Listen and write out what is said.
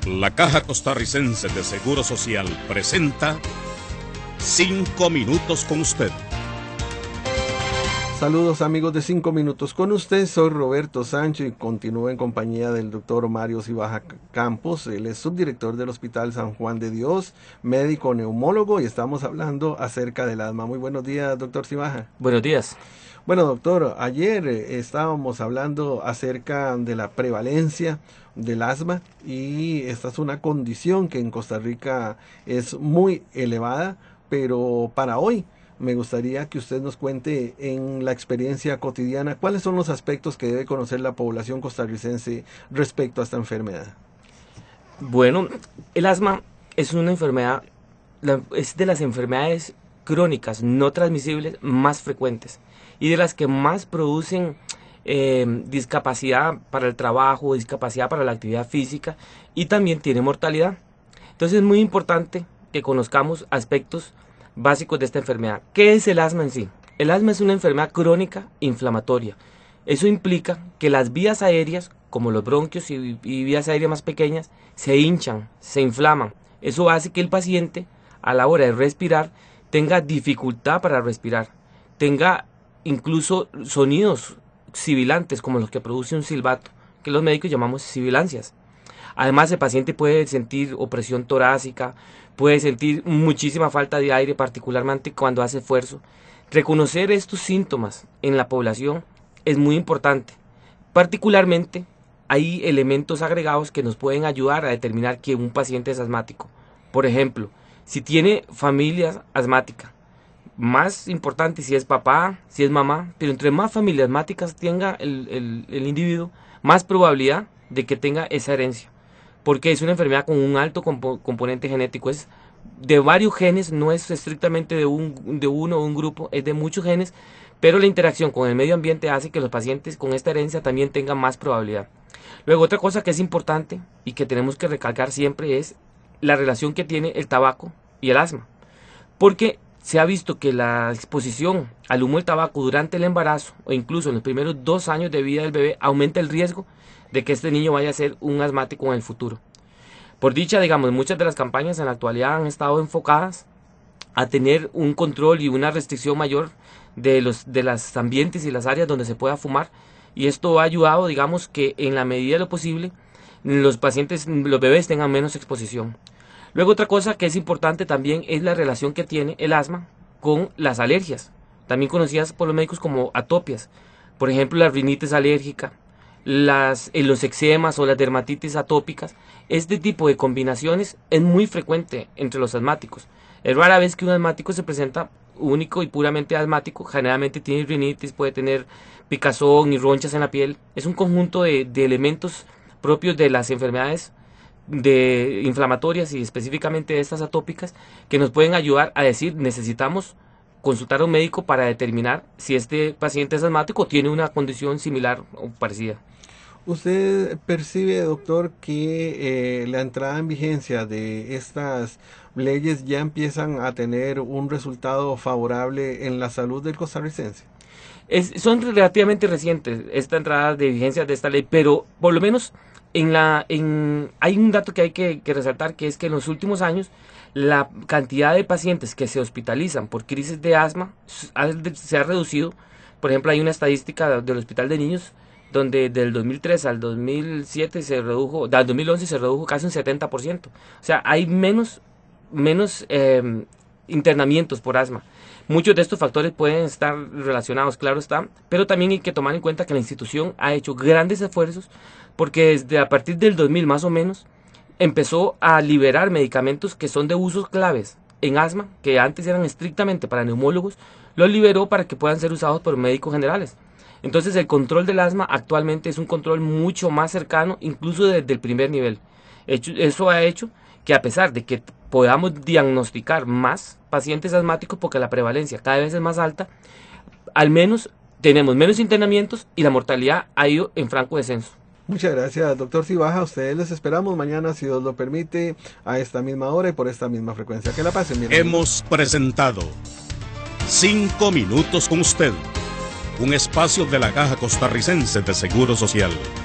La Caja Costarricense de Seguro Social presenta 5 minutos con usted. Saludos amigos de 5 minutos con usted, soy Roberto Sancho y continúo en compañía del doctor Mario Cibaja Campos. Él es subdirector del Hospital San Juan de Dios, médico neumólogo, y estamos hablando acerca del asma. Muy buenos días, doctor Cibaja. Buenos días. Bueno, doctor, ayer estábamos hablando acerca de la prevalencia del asma y esta es una condición que en Costa Rica es muy elevada, pero para hoy me gustaría que usted nos cuente en la experiencia cotidiana cuáles son los aspectos que debe conocer la población costarricense respecto a esta enfermedad. Bueno, el asma es una enfermedad, es de las enfermedades crónicas no transmisibles más frecuentes y de las que más producen discapacidad para el trabajo, discapacidad para la actividad física, y también tiene mortalidad. Entonces es muy importante que conozcamos aspectos básicos de esta enfermedad. ¿Qué es el asma en sí? El asma es una enfermedad crónica inflamatoria. Eso implica que las vías aéreas, como los bronquios y vías aéreas más pequeñas, se hinchan, se inflaman. Eso hace que el paciente, a la hora de respirar, tenga dificultad para respirar, tenga incluso sonidos sibilantes como los que produce un silbato, que los médicos llamamos sibilancias. Además, el paciente puede sentir opresión torácica, puede sentir muchísima falta de aire, particularmente cuando hace esfuerzo. Reconocer estos síntomas en la población es muy importante. Particularmente, hay elementos agregados que nos pueden ayudar a determinar que un paciente es asmático. Por ejemplo, si tiene familia asmática, más importante si es papá, si es mamá, pero entre más familias asmáticas tenga el individuo, más probabilidad de que tenga esa herencia, porque es una enfermedad con un alto componente genético, es de varios genes, no es estrictamente de uno o un grupo, es de muchos genes, pero la interacción con el medio ambiente hace que los pacientes con esta herencia también tengan más probabilidad. Luego, otra cosa que es importante y que tenemos que recalcar siempre es la relación que tiene el tabaco y el asma, porque se ha visto que la exposición al humo del tabaco durante el embarazo o incluso en los primeros 2 años de vida del bebé aumenta el riesgo de que este niño vaya a ser un asmático en el futuro. Por dicha, digamos, muchas de las campañas en la actualidad han estado enfocadas a tener un control y una restricción mayor de los ambientes y las áreas donde se pueda fumar, y esto ha ayudado, digamos, que en la medida de lo posible los pacientes, los bebés tengan menos exposición. Luego, otra cosa que es importante también es la relación que tiene el asma con las alergias, también conocidas por los médicos como atopias. Por ejemplo, la rinitis alérgica, los eczemas o las dermatitis atópicas. Este tipo de combinaciones es muy frecuente entre los asmáticos. Es rara vez que un asmático se presenta único y puramente asmático. Generalmente tiene rinitis, puede tener picazón y ronchas en la piel. Es un conjunto de elementos propios de las enfermedades inflamatorias y específicamente de estas atópicas que nos pueden ayudar a decir necesitamos consultar a un médico para determinar si este paciente es asmático o tiene una condición similar o parecida. ¿Usted percibe, doctor, que la entrada en vigencia de estas leyes ya empiezan a tener un resultado favorable en la salud del costarricense? Son relativamente recientes esta entrada de vigencia de esta ley, pero por lo menos hay un dato que hay que resaltar, que es que en los últimos años la cantidad de pacientes que se hospitalizan por crisis de asma se ha reducido. Por ejemplo, hay una estadística del Hospital de Niños donde del 2003 al 2007 al 2011 se redujo casi un 70%. O sea, hay menos internamientos por asma. Muchos de estos factores pueden estar relacionados, claro está, pero también hay que tomar en cuenta que la institución ha hecho grandes esfuerzos porque a partir del 2000 más o menos empezó a liberar medicamentos que son de usos claves en asma, que antes eran estrictamente para neumólogos, los liberó para que puedan ser usados por médicos generales. Entonces el control del asma actualmente es un control mucho más cercano, incluso desde el primer nivel. Eso ha hecho que a pesar de que podamos diagnosticar más pacientes asmáticos porque la prevalencia cada vez es más alta, al menos tenemos menos internamientos y la mortalidad ha ido en franco descenso. Muchas gracias, doctor Cibaja. Ustedes les esperamos mañana, si Dios lo permite, a esta misma hora y por esta misma frecuencia. Que la pasen bien. Hemos presentado 5 minutos con usted, un espacio de la Caja Costarricense de Seguro Social.